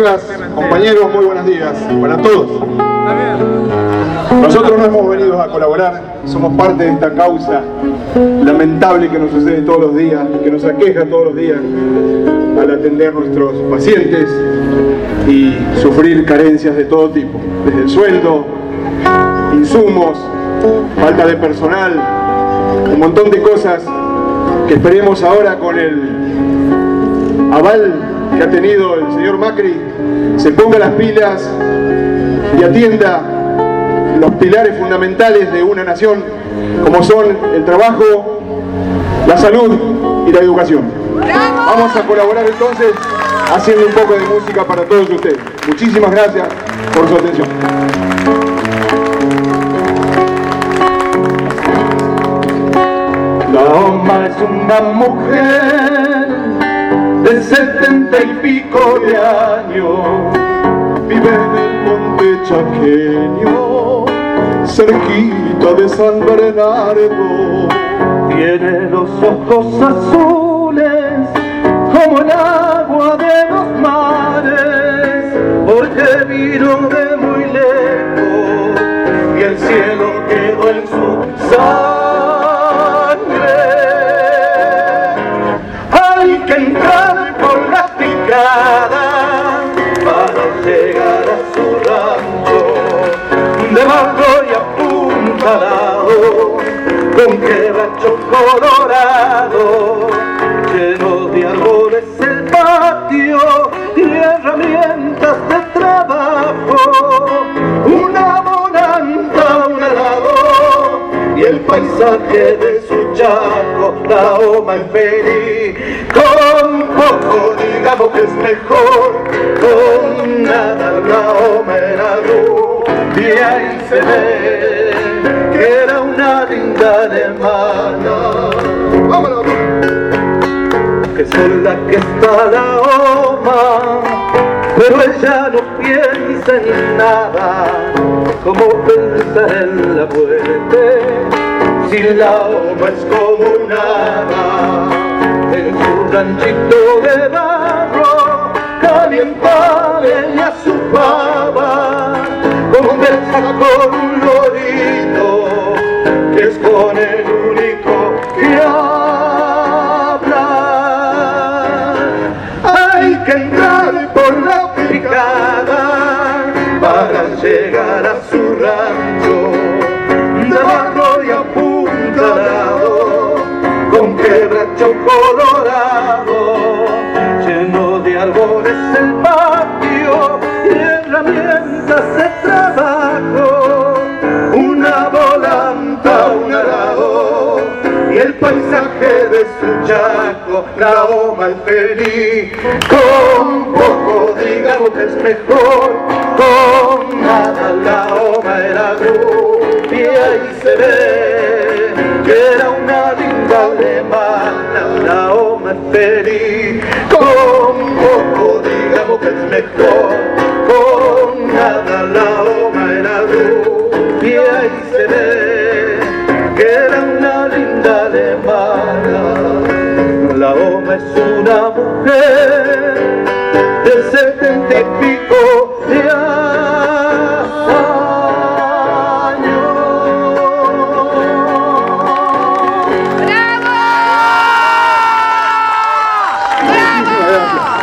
colegas, compañeros, muy buenos días para todos. Nosotros no hemos venido a colaborar, somos parte de esta causa lamentable que nos sucede todos los días, que nos aqueja todos los días al atender nuestros pacientes y sufrir carencias de todo tipo, desde el sueldo, insumos, falta de personal, un montón de cosas que esperemos ahora con el aval que ha tenido el señor Macri se ponga las pilas y atienda los pilares fundamentales de una nación como son el trabajo, la salud y la educación. Vamos a colaborar entonces haciendo un poco de música para todos ustedes. Muchísimas gracias por su atención. La OMA es una mujer de 70 y pico de años, vive en el monte chaqueño, cerquita de San Bernardo. Tiene los ojos azules como el agua de los mares, porque vino de muy lejos y el cielo quedó en su sangre. Hay que entrar por la picada para llegar a su rancho de barro y apuntalado, con quebracho colorado, lleno de árboles el patio y herramientas de trabajo, una bonanza, un arado y el paisaje de su chaco, la OMA en Peri. Con poco digamos que es mejor, con nada la OMA era rubia y se ve que era una linda alemana. ¡Vámonos! Que sola que está la OMA, pero ella no piensa en nada, como pensar en la muerte, si la OMA es como nada. En su ranchito de barro calienta ella su pava, conversa con un lorito, que es con el único que habla. Hay que entrar por la picada para llegar a su rancho de barro y apuntalado, con quebracho colorado, lleno de árboles el patio y herramientas de trabajo, una volanta, un arado y el paisaje de su chaco, la OMA el Peri. Con poco digamos que es mejor, con nada la OMA era rubia y se ve que era una linda alemana, la OMA el Peri. Con poco digamos que es mejor, con nada la OMA era rubia y se ve que era una linda alemana. La OMA es una mujer de 70 y pico de años. Muchísimas gracias.